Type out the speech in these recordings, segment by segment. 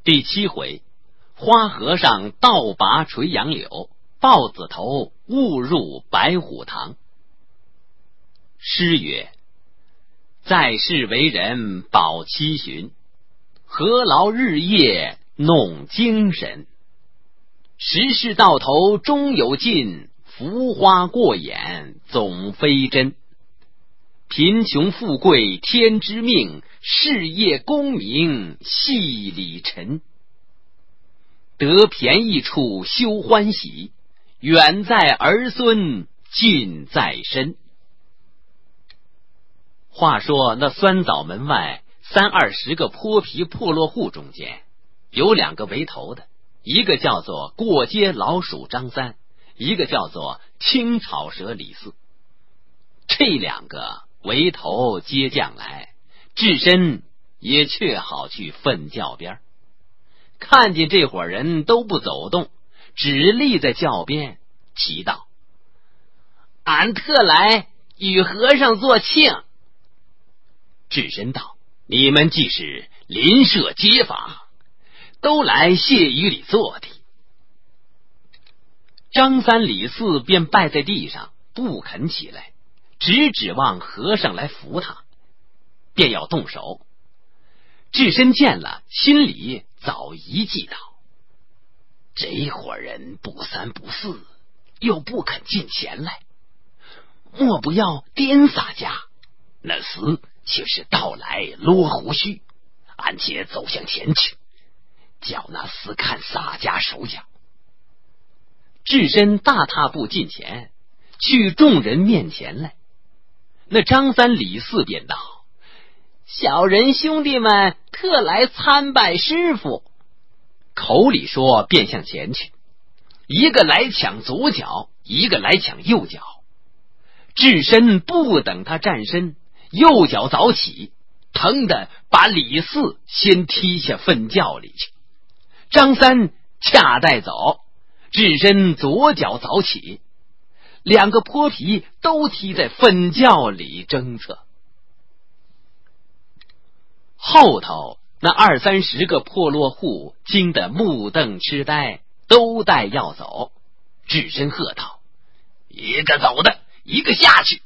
第7回，花和尚倒拔垂杨柳，豹子头误入白虎堂。诗曰：在世为人保七旬，何劳日夜弄精神。时事到头终有尽，浮花过眼总非真。贫穷富贵天之命，事业功名系里尘。得便宜处休欢喜，远在儿孙近在身。话说那酸枣门外30-20个泼皮破落户中间，有2个为头的，一个叫做过街老鼠张三，一个叫做青草蛇李四。这2个为头接将来，智深也却好去粪窖边，看见这伙人都不走动，只立在窖边，祈道：俺特来与和尚做庆。智深道：你们既是邻舍街坊，都来谢雨里坐地。张三李四便拜在地上，不肯起来，只指望和尚来扶他，便要动手。智深见了，心里早一计道：这伙人不三不四，又不肯进前来，莫不要颠洒家？那厮却是倒来落胡须，俺且走向前去，叫那厮看洒家手脚。智深大踏步近前，去众人面前来。那张三李四便道：小人兄弟们特来参拜师傅。口里说，便向前去，一个来抢左脚，一个来抢右脚。智深不等他站身，右脚早起，腾的把李四先踢下粪窖里去。张三恰带走，智深左脚早起，2个泼皮都踢在粪窖里争测。后头那20-30个破落户惊得目瞪痴呆，都待要走。智深喝道：一个走的一个下去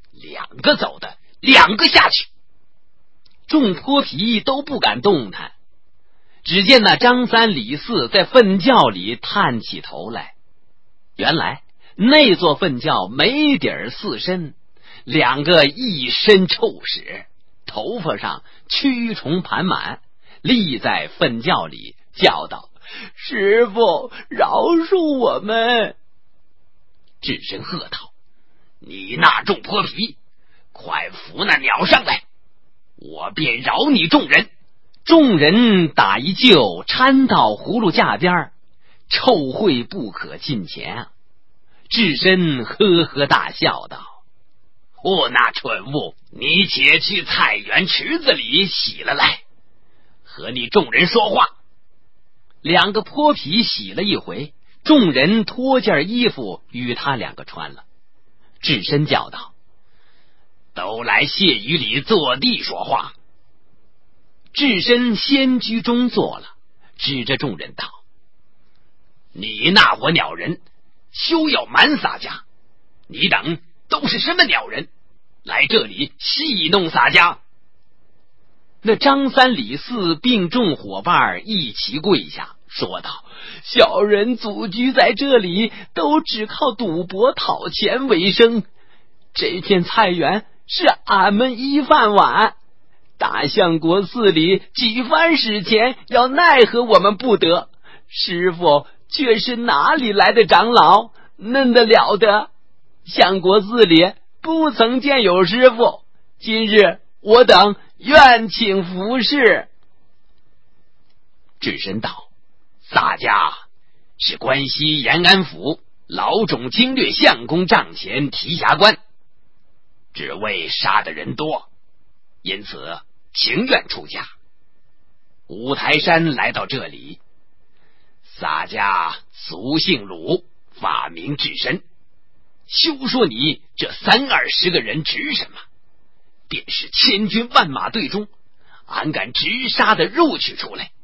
，2个走的2个下去。众泼皮都不敢动弹，只见那张三李四在粪窖里探起头来。原来那座粪窖没底儿4深，2个一身臭屎，头发上蛆虫盘满，立在粪窖里，叫道：师傅饶恕我们。智深喝道：你那众泼皮，快扶那鸟上来，我便饶你众人。众人打一救，搀到葫芦架边，臭秽不可近前。智深呵呵大笑道：那蠢物，你且去菜园池子里洗了来，和你众人说话。2个泼皮洗了一回，众人脱件衣服与他2个穿了。智深叫道：都来谢雨里坐地说话。智深先居中坐了，指着众人道：你那伙鸟人，休要瞒洒家，你等都是什么鸟人，来这里戏弄洒家？那张三李四并众伙伴一齐跪下，说道：小人祖居在这里，都只靠赌博讨钱为生，这片菜园是俺们一饭碗，大相国寺里几番使钱，要奈何我们不得。师傅却是哪里来的长老，嫩得了的？相国寺里不曾见有师傅，今日我等愿请服侍。智深道：洒家是关西延安府老种经略相公帐前提辖官，只为杀的人多，因此情愿出家。五台山来到这里，洒家俗姓鲁，法名智深，休说你这30-20个人值什么，便是千军万马队中，俺敢直杀的入去出来，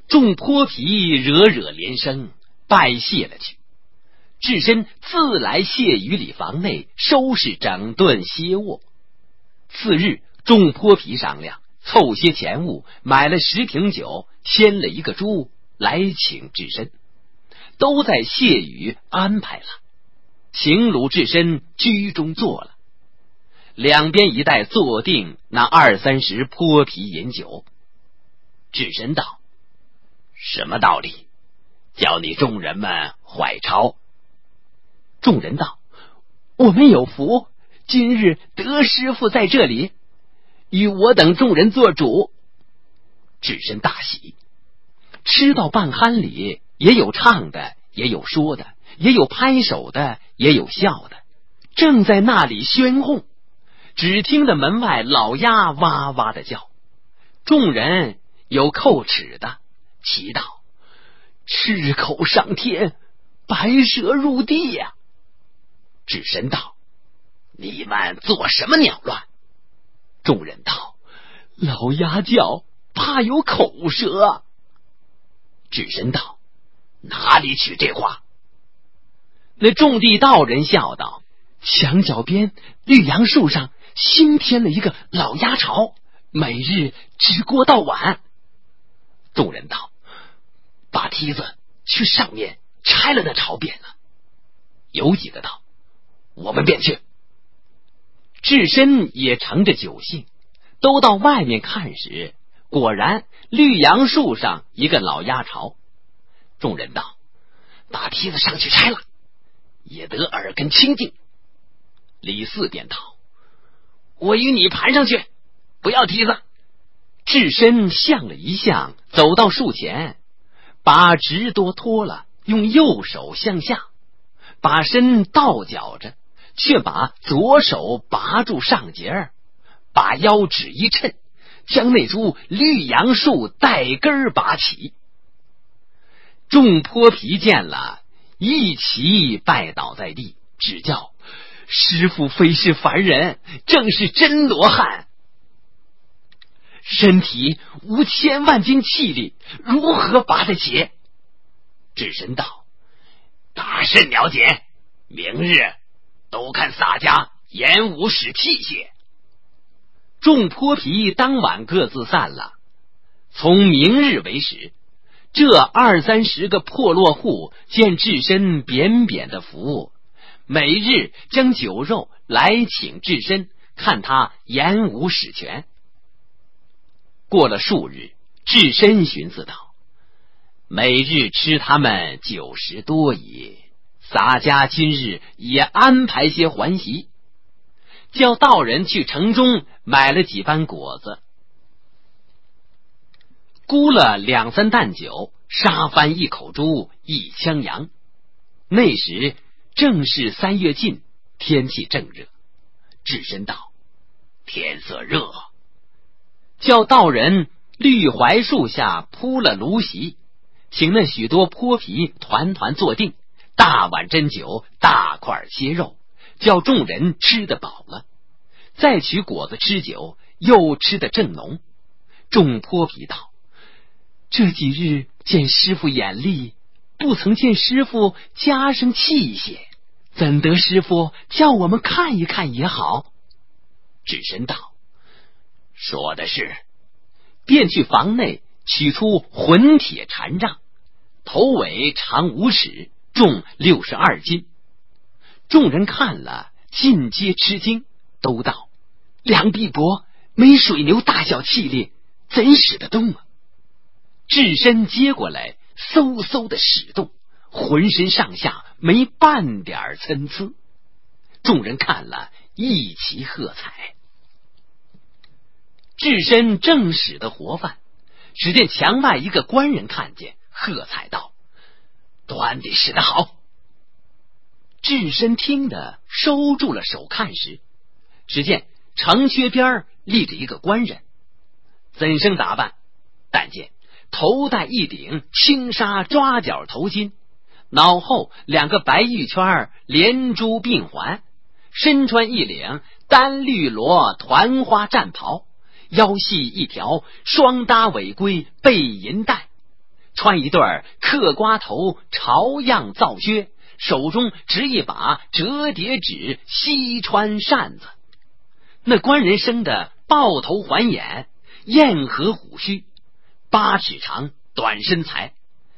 众泼皮惹连声，拜谢了去。智深自来谢于里房内收拾整顿歇卧。次日，众泼皮商量，凑些钱物，买了10瓶酒，牵了一个猪来请智深，都在谢宇安排了，请鲁智深居中坐了。两边一带坐定，那20-30泼皮饮酒。智深道：什么道理？叫你众人们坏抄。众人道：我们有福，今日得师傅在这里，与我等众人做主。智深大喜，吃到半酣里，也有唱的，也有说的，也有拍手的，也有笑的，正在那里喧哄。只听得门外老鸭哇哇的叫，众人有叩齿的，祈祷：赤口上天，白蛇入地呀！智深道：你们做什么鸟乱？众人道：老鸭叫，怕有口舌。智深道：哪里取这话？那种地道人笑道：墙角边绿杨树上新添了一个老鸭巢，每日直锅到晚。众人道：把梯子去上面拆了那巢便了。有几个道：我们便去。智深也乘着酒兴，都到外面看时，果然绿杨树上一个老鸭巢。众人道：把梯子上去拆了，也得耳根清净。李四便道：我与你盘上去，不要梯子。智深向了一向，走到树前，把直多脱了，用右手向下，把身倒绞着，却把左手拔住上节儿，把腰指一抻，将那株绿杨树带根拔起。众泼皮见了，一齐拜倒在地，只叫：师傅非是凡人，正是真罗汉，身体无1000万斤气力，如何拔得起？智深道：大甚了解，明日都看洒家演武使器械。众泼皮当晚各自散了，从明日为始，这20-30个破落户见智深扁扁的服务，每日将酒肉来请智深，看他演武使拳。过了数日，智深寻思道：每日吃他们90多也，洒家今日也安排些还席，叫道人去城中买了几班果子，估了2-3担酒，杀翻1口猪1枪羊。那时正是3月尽，天气正热。智深道：天色热，叫道人绿槐树下铺了炉席，请那许多泼皮团团坐定，大碗斟酒，大块切肉，叫众人吃得饱了，再取果子吃酒，又吃得正浓。众泼皮道：这几日见师傅眼力，不曾见师傅加上器械，怎得师傅叫我们看一看也好？智深道：说的是。便去房内取出混铁禅杖，头尾长5尺，重62斤。众人看了，尽皆吃惊，都道：梁碧伯没水牛大小气力，怎使得动啊？智深接过来，嗖嗖的使动，浑身上下没半点参差。众人看了，一齐喝彩。智深正使的活泛，只见墙外一个官人看见，喝彩道：端的使得好。智深听得收住了手看时，只见城缺边立着一个官人，怎生打扮？但见头戴一顶青纱抓角头巾，脑后2个白玉圈连珠并环，身穿一领单绿罗团花战袍，腰系一条双搭尾龟背银带， 穿一对嗑瓜头朝样皂靴，手中执一把折叠纸西川扇子。那官人生的豹头环眼，燕颌虎须，8尺长，短身材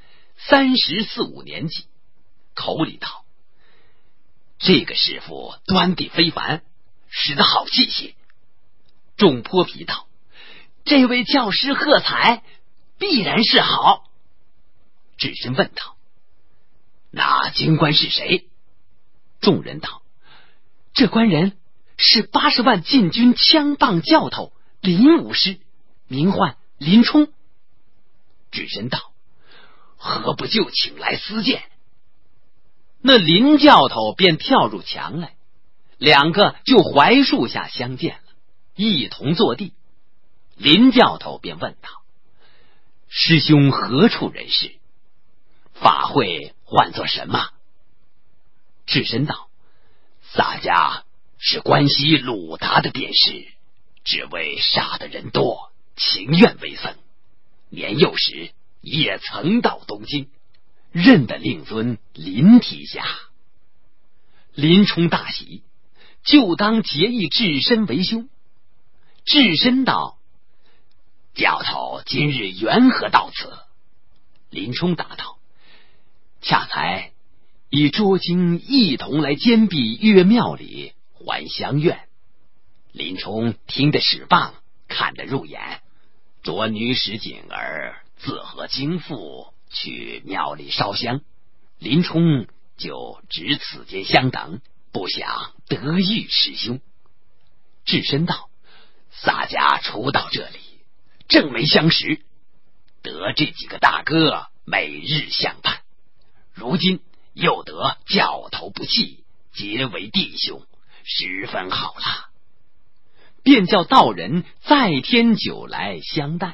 ，34、35年纪，口里道：这个师傅端地非凡，使得好气息。众泼皮道：这位教师喝彩，必然是好。智深问道：那京官是谁？众人道：这官人是80万禁军枪棒教头林武师，名唤林冲。智深道：何不就请来私见？那林教头便跳入墙来，两个就槐树下相见了，一同坐地。林教头便问道：师兄何处人士？法会唤作什么？智深道：洒家是关西鲁达的殿试，只为杀的人多，情愿为僧。年幼时也曾到东京，认得令尊林提辖。林冲大喜，就当结义智深为兄。智深道：教头今日缘何到此？林冲答道：恰才与捉精一同来监壁岳庙里还乡愿。林冲听得使棒，看得入眼，着女使景儿自和经父去庙里烧香，林冲就只此间相等，不想得遇师兄。智深道：洒家初到这里，正没相识，得这几个大哥每日相伴，如今又得教头不弃，结为弟兄，十分好啦。便叫道人再添酒来相待。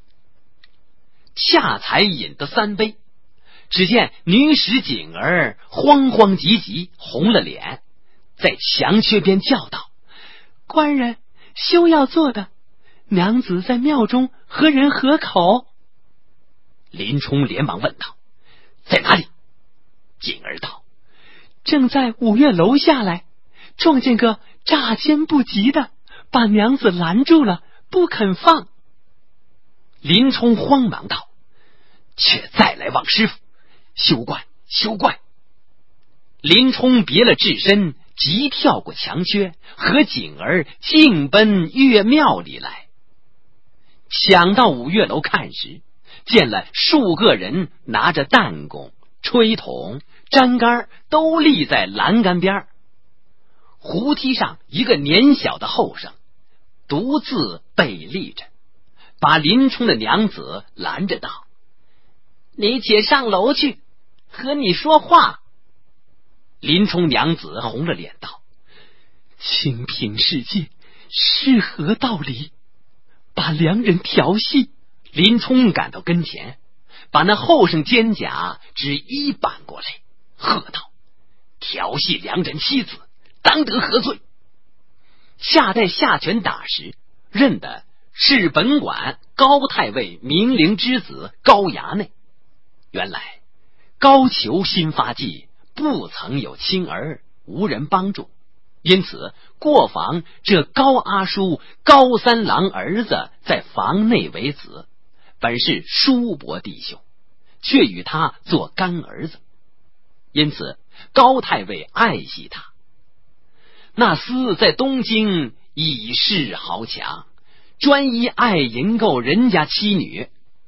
恰才饮得3杯，只见女使景儿慌慌急急，红了脸，在墙缺边叫道：官人休要做的，娘子在庙中和人合口。林冲连忙问道：在哪里？景儿道：正在5月楼下来，撞见个乍奸不及的，把娘子拦住了，不肯放。林冲慌忙道：却再来望师傅，休怪休怪。林冲别了智深，急跳过墙缺，和景儿径奔岳庙里来。抢到5月楼看时，见了数个人拿着弹弓、吹筒、粘杆，都立在栏杆边。胡梯上一个年小的后生独自背立着，把林冲的娘子拦着道：你且上楼去，和你说话。林冲娘子红了脸道：清平世界是何道理？把良人调戏。林冲赶到跟前，把那后生肩甲只一扳过来，喝道：调戏良人妻子，当得何罪？下待下拳打时，认得是本馆高太尉明灵之子高衙内。原来高俅新发迹，不曾有亲儿，无人帮助，因此过房这高阿叔高三郎儿子在房内为子，本是叔伯弟兄，却与他做干儿子，因此高太尉爱惜他。那厮在东京以势豪强，专一爱淫购人家妻女，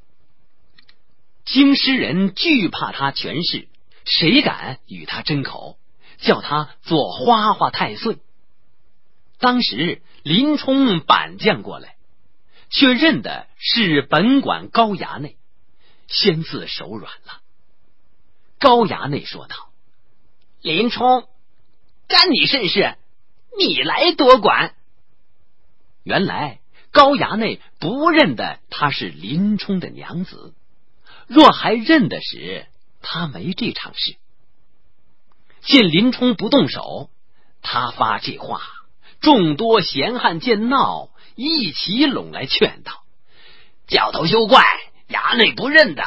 京师人惧怕他权势，谁敢与他争口，叫他做花花太岁。当时林冲板将过来，却认的是本馆高衙内，先自手软了。高衙内说道：林冲，干你甚事？你来多管。原来高衙内不认得他是林冲的娘子，若还认得时，他没这场事。见林冲不动手，他发这话，众多闲汉见闹，一起拢来劝道：教头休怪，衙内不认得，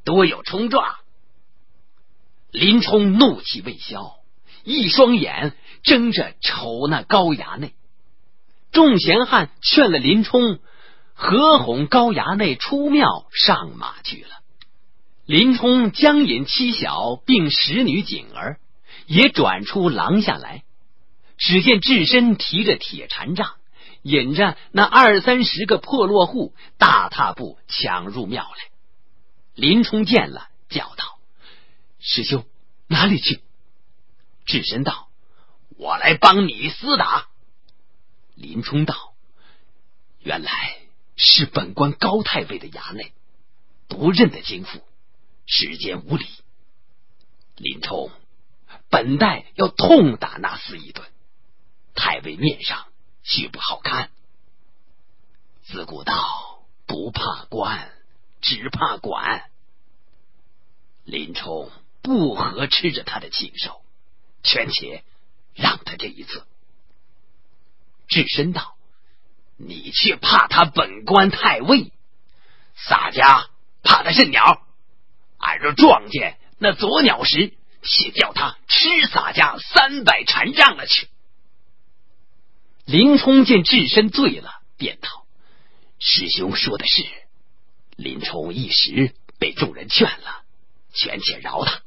多有冲撞。林冲怒气未消，一双眼睁着瞅那高衙内。众闲汉劝了林冲，合哄高衙内出庙上马去了。林冲将引妻小并使女锦儿也转出廊下来，只见智深提着铁禅杖，引着那20-30个破落户大踏步抢入庙来。林冲见了，叫道：师兄，哪里去？智深道：我来帮你厮打。林冲道：原来是本官高太尉的衙内，不认得京府，世间无礼。林冲，本待要痛打那厮一顿，太尉面上须不好看。自古道不怕官，只怕管。林冲不合吃着他的禽兽，权且让他这一次。智深道：你却怕他本官太尉，洒家怕他甚鸟？俺若撞见那左鸟时，且叫他吃洒家300禅杖了去。林冲见智深醉了，便道：师兄说的是。林冲一时被众人劝了，权且饶他。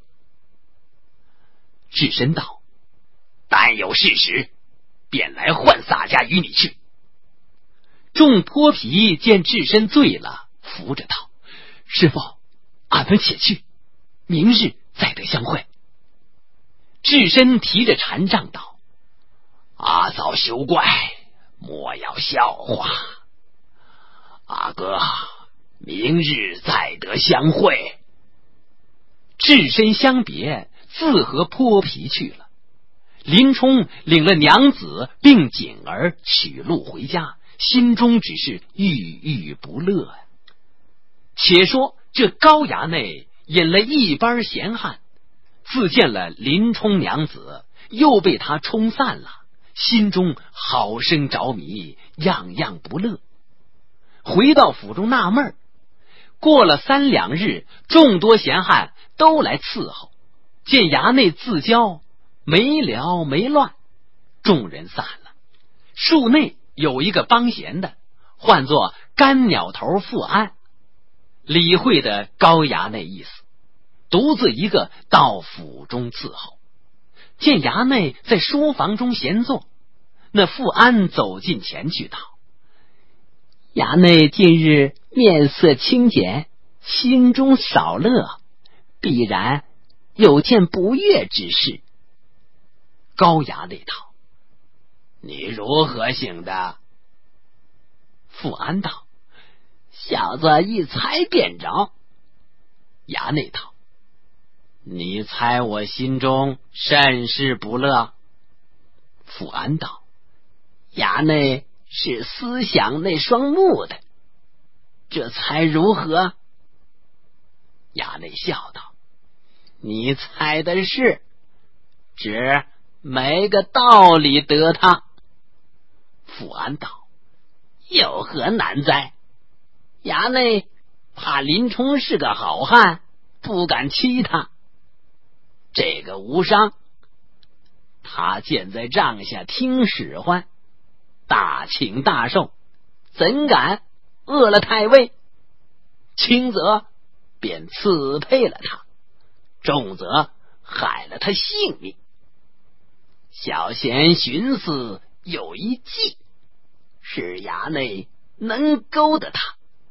智深道：但有事时，便来唤洒家与你去。众泼皮见智深醉了，扶着道：师父，俺们且去，明日再得相会。智深提着禅杖道：阿嫂休怪，莫要笑话。阿哥，明日再得相会。智深相别，自和泼皮去了。林冲领了娘子并锦儿取路回家，心中只是郁郁不乐。且说这高衙内引了一班闲汉，自见了林冲娘子，又被他冲散了，心中好生着迷，样样不乐。回到府中纳闷，过了3两日，众多闲汉都来伺候，见衙内自交，没聊没乱，众人散了。树内有一个帮闲的，唤作干鸟头富安，理会的高衙内意思，独自一个到府中伺候。见衙内在书房中闲坐，那富安走近前去道：衙内近日面色清简，心中少乐，必然有件不悦之事。高衙内道：你如何醒的？富安道：小子一猜便着。衙内道：你猜我心中甚是不乐？富安道：衙内是思想那双目的，这猜如何？衙内笑道：你猜的是，只没个道理得他。富安道：有何难哉？衙内怕林冲是个好汉，不敢欺他。这个无伤，他见在帐下听使唤，大请大受，怎敢饿了太尉？轻则便刺配了他，重则害了他性命。小贤寻思有一计，是衙内能勾得他。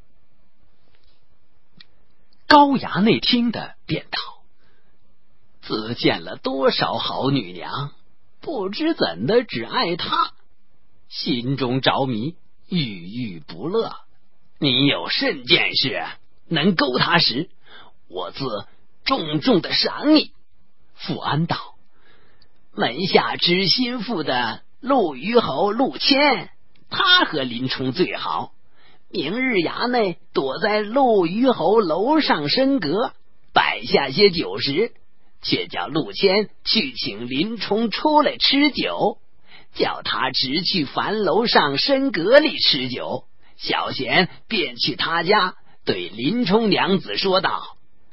高衙内听得便道：自见了多少好女娘，不知怎的只爱他，心中着迷，郁郁不乐。你有甚件事能勾他时，我自重重的赏你。富安道：门下知心腹的陆虞侯陆谦，他和林冲最好。明日衙内躲在陆虞侯楼上升阁，摆下些酒食，却叫陆谦去请林冲出来吃酒，叫他直去樊楼上升阁里吃酒。小贤便去他家对林冲娘子说道：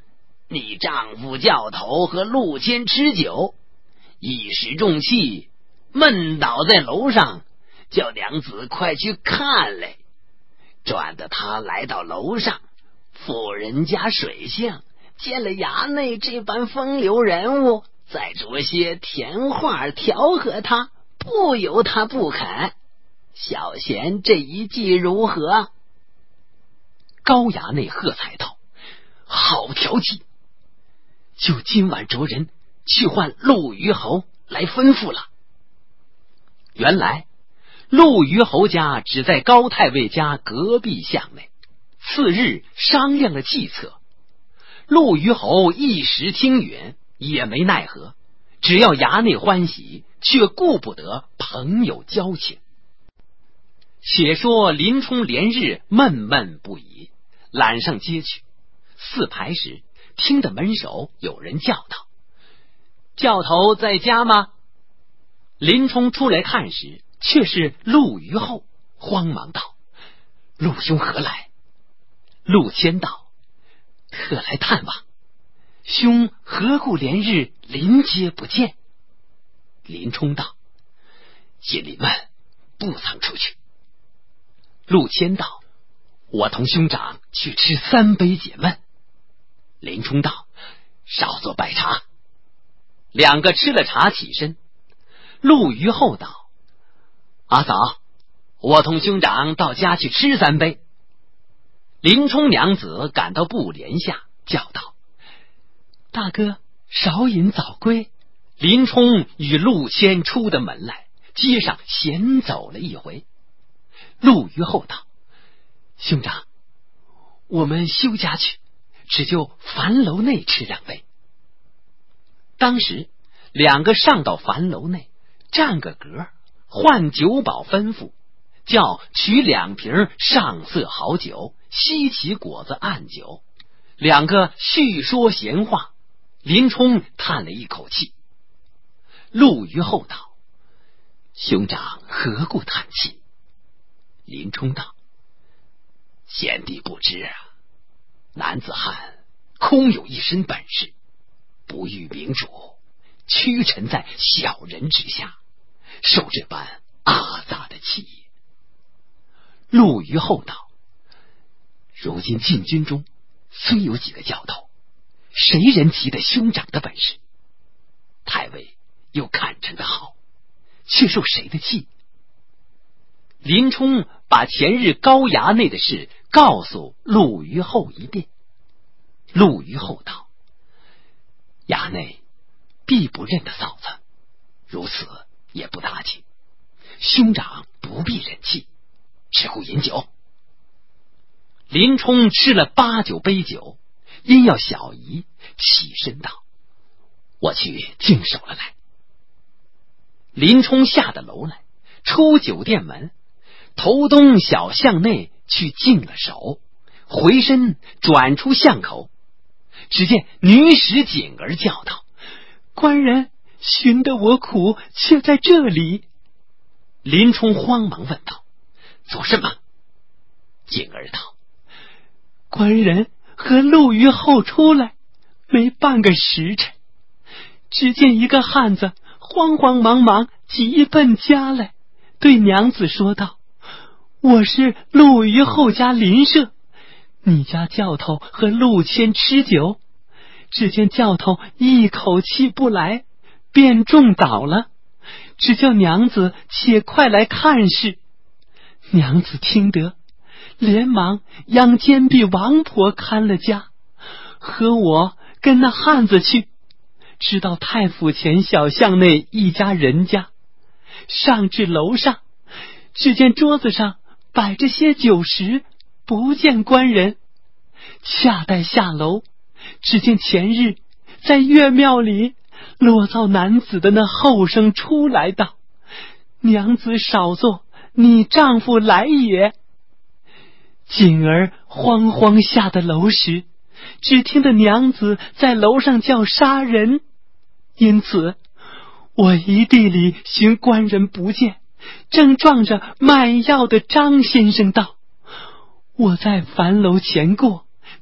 你丈夫教头和陆谦吃酒，一时中气，闷倒在楼上，叫娘子快去看来。转得他来到楼上，妇人家水巷，见了衙内这般风流人物，再着些甜话调和他，不由他不肯。小贤这一计如何？高衙内喝彩道：好调计，就今晚着人去唤陆虞侯来吩咐了。原来陆虞侯家只在高太尉家隔壁巷内，次日商量了计策。陆虞侯一时听允，也没奈何，只要衙内欢喜，却顾不得朋友交情。且说林冲连日闷闷不已，揽上街去。4排时，听得门首有人叫道：教头在家吗？林冲出来看时，却是陆虞侯，慌忙道：陆兄何来？陆谦道：特来探望，兄何故连日临街不见？林冲道：心里闷，不曾出去。陆谦道：我同兄长去吃3杯解闷。林冲道：稍作拜茶。2个吃了茶起身。陆虞侯道：阿嫂，我同兄长到家去吃3杯。林冲娘子赶到布帘下，叫道：大哥少饮早归。林冲与陆谦出的门来，街上闲走了一回。陆虞侯道：兄长，我们休家去，只就樊楼内吃2杯。当时2个上到樊楼内，站个格，换酒保吩咐，叫取2瓶上色好酒，稀奇果子暗酒。2个叙说闲话。林冲叹了一口气。陆虞侯道：兄长何故叹气？林冲道：贤弟不知啊，男子汉空有一身本事，不遇明主，屈臣在小人之下，受这般阿杂的气。陆虞侯道：如今禁军中虽有几个教头，谁人及得兄长的本事？太尉又看成的好，却受谁的气？林冲把前日高衙内的事告诉陆虞侯一遍。陆虞侯道：衙内必不认得嫂子，如此也不打紧，兄长不必忍气，只顾饮酒。林冲吃了8、9杯酒，因要小姨，起身道：我去净手了来。林冲下的楼来，出酒店门，头东小巷内去净了手，回身转出巷口，只见女使锦儿叫道：官人寻得我苦，却在这里。林冲慌忙问道：做什么？锦儿道：官人和陆虞侯出来没半个时辰，只见一个汉子慌慌忙忙急奔家来，对娘子说道：我是陆虞侯家邻舍，你家教头和陆谦吃酒，只见教头一口气不来，便中倒了，只叫娘子且快来看事。娘子听得，连忙央监壁王婆看了家，和我跟那汉子去，直到太府前小巷内一家人家，上至楼上，只见桌子上摆着些酒食，不见官人。恰待下楼，只见前日在岳庙里落造男子的那后生出来道：娘子少坐，你丈夫来也。锦儿慌慌下的楼时，只听得娘子在楼上叫杀人，因此我一地里寻官人不见，正撞着卖药的张先生道：我在樊楼前过，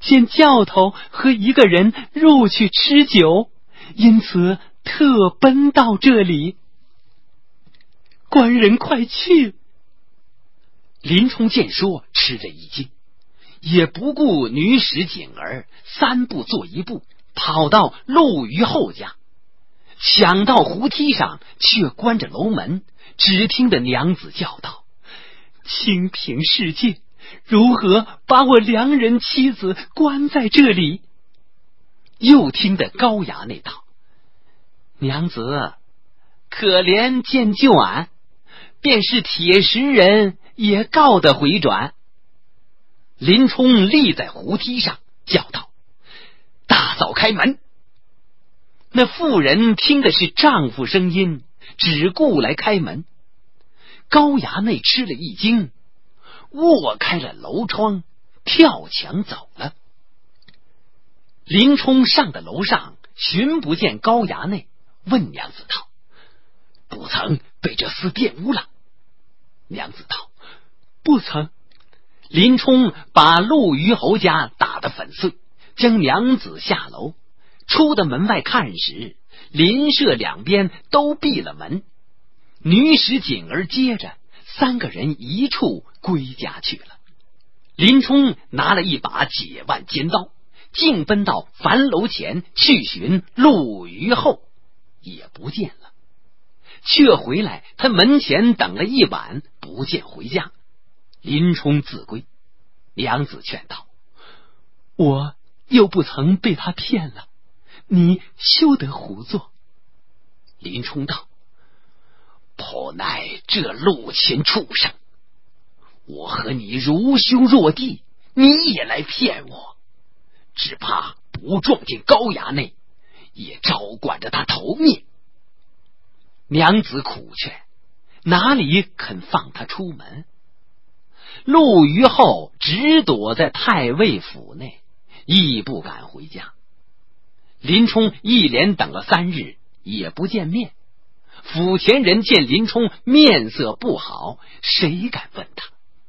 见教头和一个人入去吃酒，因此特奔到这里。官人快去！ 林冲见说，吃了一惊，也不顾女使景儿，三步做一步，跑到陆虞后家，抢到胡梯上，却关着楼门。只听得娘子叫道： 清平世界，如何把我良人妻子关在这里？ 又听得高衙内道：娘子，可怜见救俺，便是铁石人也告得回转。林冲立在胡梯上叫道：大嫂开门！那妇人听的是丈夫声音，只顾来开门。高衙内吃了一惊，握开了楼窗，跳墙走了。林冲上的楼上，寻不见高衙内，问娘子道：不曾被这厮玷污了？娘子道： 不曾。 林冲把陆虞侯家打得粉碎，将娘子下楼，出的门外看时，邻舍两边都闭了门。女使景儿接着三个人一处归家去了。林冲拿了一把解腕尖刀，径奔到樊楼前去寻陆虞后，也不见了。却回来他门前等了一晚，不见回家。林冲自归。娘子劝道： 我又不曾被他骗了，你休得胡作。 林冲道：颇乃这陆禽畜生，我和你如兄若弟，你也来骗我，只怕不撞进高衙内，也照管着他头灭。娘子苦劝，哪里肯放他出门？陆虞后只躲在太尉府内，亦不敢回家。林冲一连等了3日，也不见面。府前人见林冲面色不好，谁敢问他？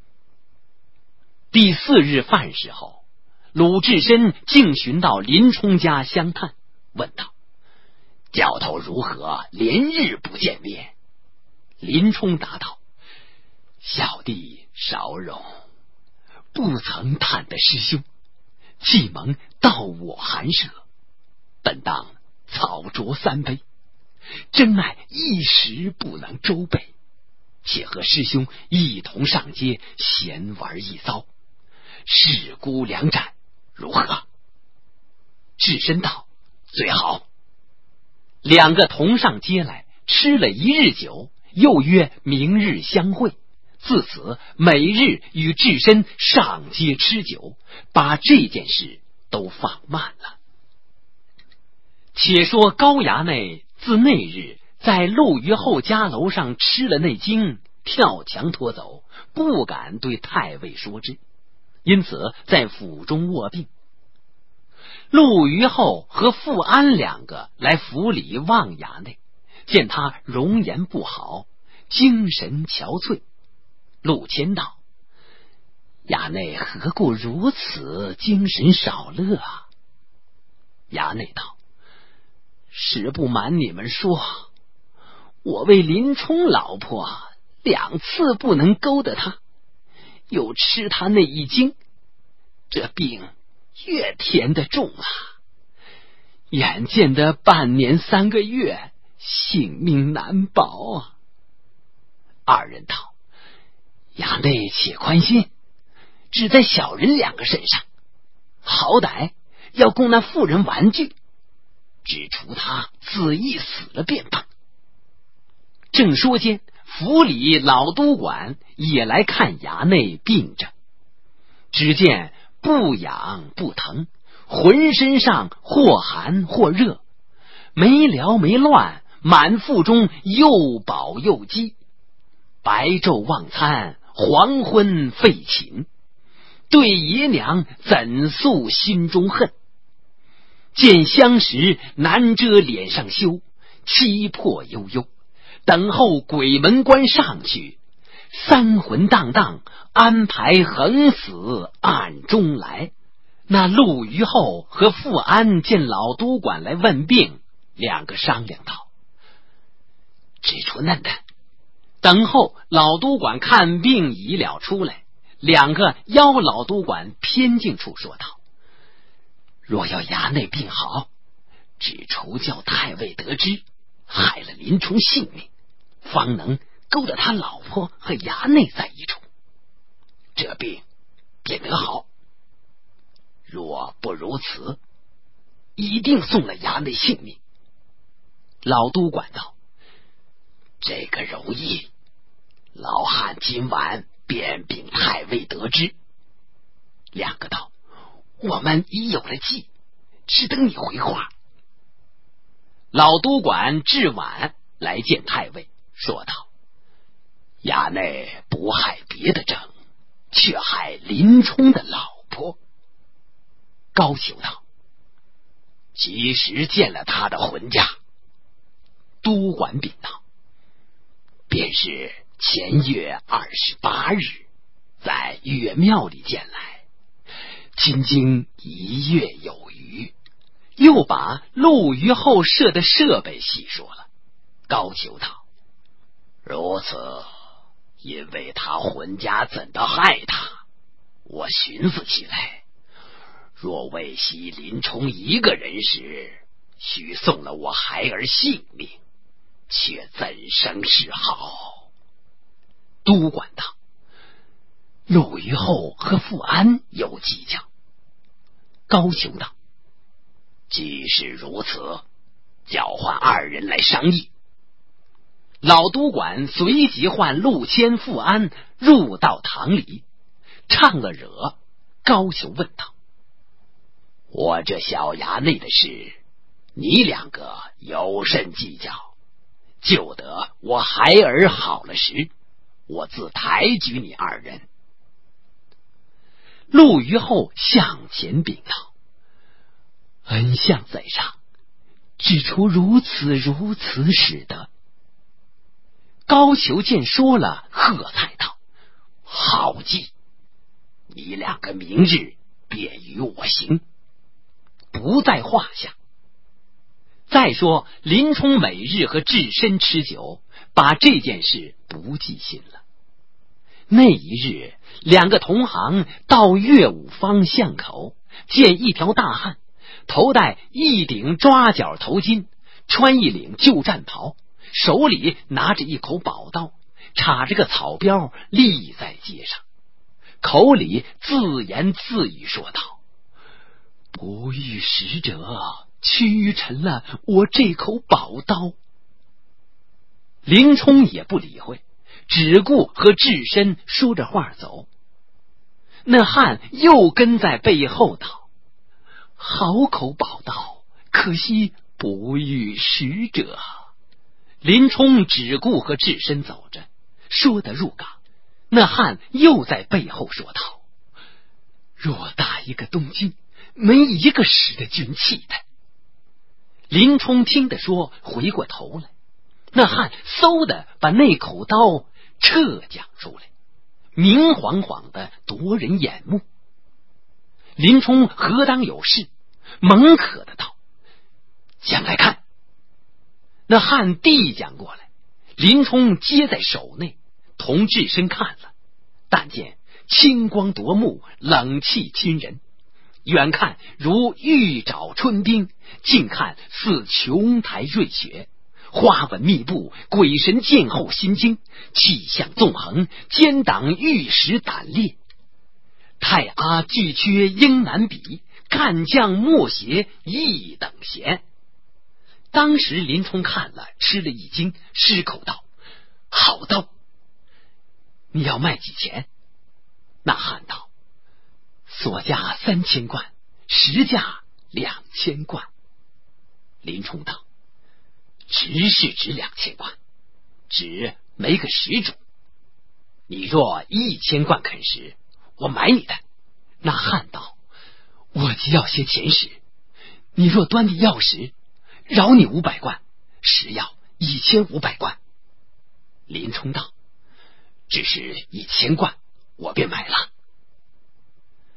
第4日饭时候，鲁智深径寻到林冲家相探，问道：教头如何连日不见面？林冲答道：小弟少容，不曾探得师兄，既蒙到我寒舍，本当草酌3杯，真乃一时不能周备，且和师兄一同上街闲玩一遭，势孤两盏，如何？智深道：最好。2个同上街来，吃了1日酒，又约明日相会。自此每日与智深上街吃酒，把这件事都放慢了。且说高衙内自那日在陆虞后家楼上吃了那惊，跳墙脱走，不敢对太尉说之，因此在府中卧病。陆虞后和富安2个来府里望衙内，见他容颜不好，精神憔悴。陆谦道：衙内何故如此精神少乐啊？衙内道：实不瞒你们说，我为林冲老婆2次不能勾得他，又吃他那一惊，这病越添得重啊！眼见得半年3个月，性命难保啊！2人道：衙内且宽心，只在小人2个身上，好歹要供那妇人玩具，只除他自缢死了便罢。正说间，府里老督管也来看衙内病着，只见不痒不疼，浑身上或寒或热，没聊没乱，满腹中又饱又饥，白昼忘餐，黄昏废寝，对爷娘怎诉心中恨？见相识难遮脸上羞，凄迫悠悠，等候鬼门关上去，3魂荡荡，安排横死暗中来。 那陆虞候和富安见老督管来问病，两个商量道：只出嫩的，等候老督管看病已了出来，两个邀老督管偏近处说道：若要衙内病好，只除叫太尉得知，害了林冲性命，方能勾得他老婆和衙内在一处，这病便得好。若不如此，一定送了衙内性命。老督管道：这个容易，老汉今晚便禀太尉得知。两个道：我们已有了计，只等你回话。老督管至晚来见太尉，说道：衙内不害别的症，却害林冲的老婆。高俅道：及时见了他的魂家。督管禀道：便是前月28日在岳庙里见来，今经1月有余。又把陆虞候设的设备细说了。高俅道：如此，因为他魂家怎的害他？我寻思起来，若为惜林冲一个人时，许送了我孩儿性命，却怎生是好？督管道：陆虞候和富安有计较。高俅道：既是如此，叫唤二人来商议。老督管随即唤陆谦、富安入到堂里，唱了惹。高俅问道：我这小衙内的事，你两个有甚计较？就得我孩儿好了时，我自抬举你二人。陆虞候向前禀道：恩相在上，只除如此使得。高俅见说了，喝彩道：好计！你两个明日便与我行，不在话下。再说林冲每日和智深吃酒，把这件事不记心了。那一日，两个同行到岳武方巷口，见一条大汉，头戴一顶抓角头巾，穿一领旧战袍，手里拿着一口宝刀，插着个草标立在街上，口里自言自语说道：不遇使者，屈臣了我这口宝刀。林冲也不理会，只顾和智深说着话走。那汉又跟在背后道：好口宝刀，可惜不遇使者。林冲只顾和智深走着，说得入港，那汉又在背后说道：偌大一个东京，没一个使得军器的。林冲听得说，回过头来，那汉嗖的把那口刀撤讲出来，明晃晃的夺人眼目。林冲何当有事，猛可的道：将来看。那汉递讲过来，林冲接在手内，同智深看了，但见青光夺目，冷气侵人，远看如玉爪春冰，近看似琼台瑞雪，花纹密布，鬼神见后心惊，气象纵横，奸党玉石胆裂。太阿巨缺应难比，干将莫邪一等闲。当时林冲看了，吃了一惊，失口道：好刀！你要卖几钱？那汉道：所价3000贯，实价2000贯。林冲道：值是值2000贯，只没个实主。你若1000贯肯时，我买你的。那汉道：我既要些钱时，你若端地要时，饶你500贯，实要1500贯。林冲道：只是1000贯，我便买了。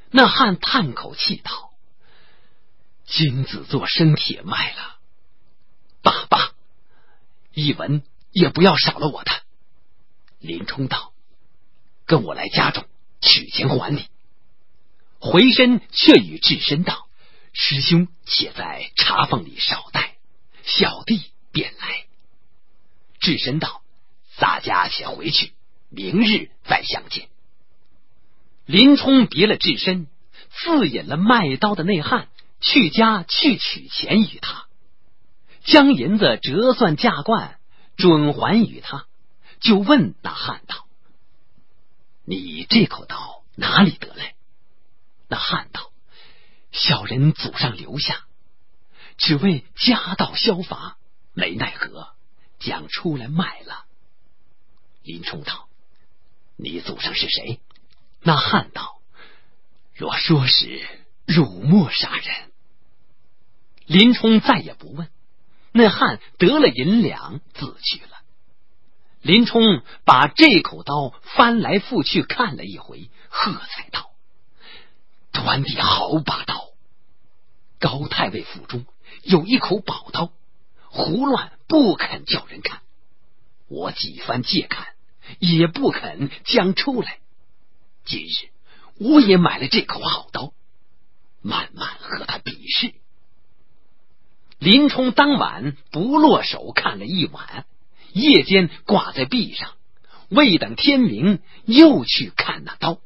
那汉叹口气道：“金子做生铁卖了，罢，一文也不要少了我的。”林冲道：“跟我来家中取钱还你。”回身却与智深道：“师兄且在茶坊里少待，小弟便来。”智深道：“洒家且回去，明日再相见。”林冲别了智深，自引了卖刀的内汉去家去取钱与他，将银子折算价冠，准还与他，就问那汉道：“你这口刀哪里得来？”那汉道：“小人祖上留下，只为家道消乏，没奈何将出来卖了。”林冲道：“你祖上是谁？”那汉道：“若说是辱没杀人。”林冲再也不问，那汉得了银两自去了。林冲把这口刀翻来覆去看了一回，喝彩道：“端的好把刀！高太尉府中有一口宝刀，胡乱不肯叫人看，我几番借看，也不肯将出来。今日我也买了这口好刀，慢慢和他比试。”林冲当晚不落手看了一晚，夜间挂在壁上，未等天明，又去看那刀。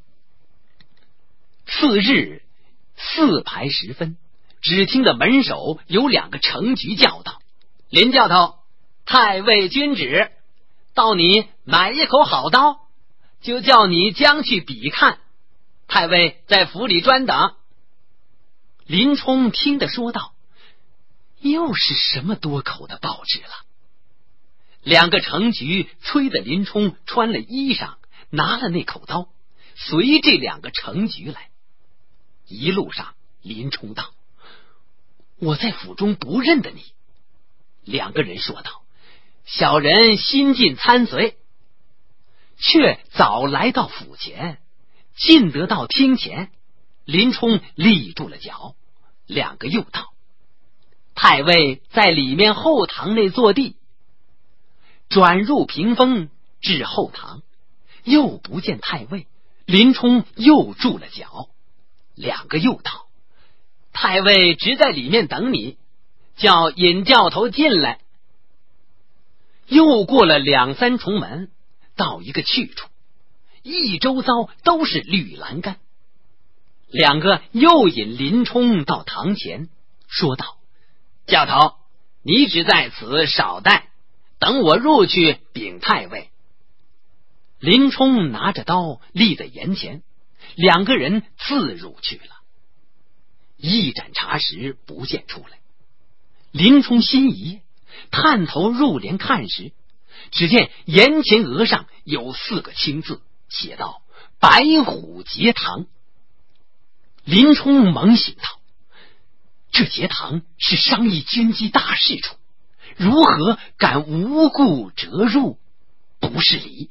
次日4排时分，只听得门首有2个程局叫道：“林教头，太尉君旨，到你买一口好刀，就叫你将去比看，太尉在府里专等。”林冲听得说道：“又是什么多口的报纸了？”2个程局催得林冲穿了衣裳，拿了那口刀，随这2个程局来。一路上林冲道：“我在府中不认得你。”2个人说道：“小人新进参随。”却早来到府前，进得到厅前，林冲立住了脚。2个又道：“太尉在里面后堂内坐地。”转入屏风至后堂，又不见太尉，林冲又住了脚。2个又道：“太尉直在里面等你，叫引教头进来。”又过了2、3重门，到一个去处，一周遭都是绿栏杆。2个又引林冲到堂前，说道：“教头，你只在此少待，等我入去禀太尉。”林冲拿着刀立在眼前，2个人自入去了。一盏茶时不见出来，林冲心疑，探头入帘看时，只见檐前额上有4个青字，写道：“白虎节堂。”林冲猛醒道：“这节堂是商议军机大事处，如何敢无故折入？不是理。”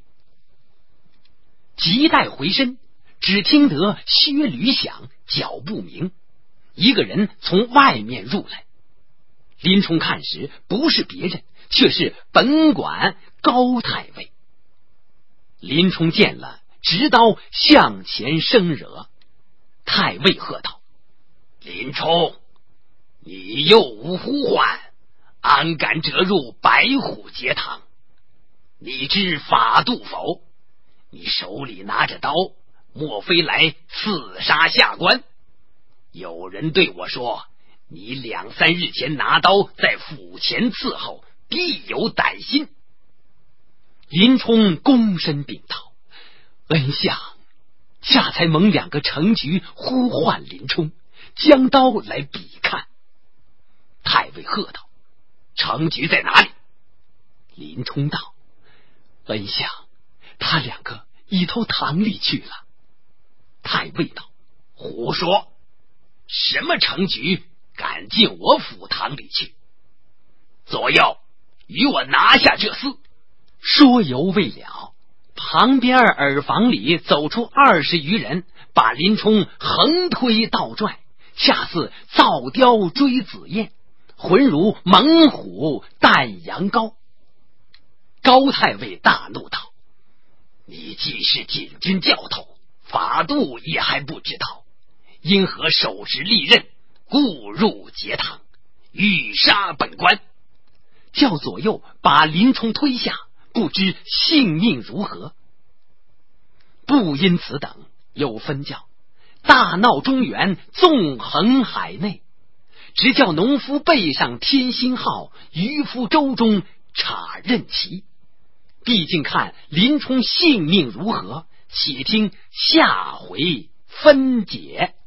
急待回身，只听得靴履响，脚步鸣，一个人从外面入来。林冲看时，不是别人，却是本管高太尉。林冲见了，执刀向前生惹。太尉喝道：“林冲，你又无呼唤，安敢折入白虎节堂？你知法度否？你手里拿着刀，莫非来刺杀下官？有人对我说，你2、3日前拿刀在府前伺候，必有歹心。”林冲躬身禀道：“恩相，恰才蒙2个程局呼唤林冲，将刀来比看。”太尉喝道：“程局在哪里？”林冲道：“恩相，他2个已投堂里去了。”太尉道：“胡说！什么程局敢进我府堂里去？左右，与我拿下这厮！”说犹未了，旁边耳房里走出20余人， 把林冲横推倒拽，恰似造雕追紫燕，浑如猛虎啖羊羔。高太尉大怒道：你既是禁军教头，法度也还不知道，因何手持利刃，误入节堂，欲杀本官？叫左右把林冲推下，不知性命如何。不因此等，有分教大闹中原，纵横海内，直叫农夫背上天星号，渔夫舟中插刃旗。毕竟看林冲性命如何，且听下回分解。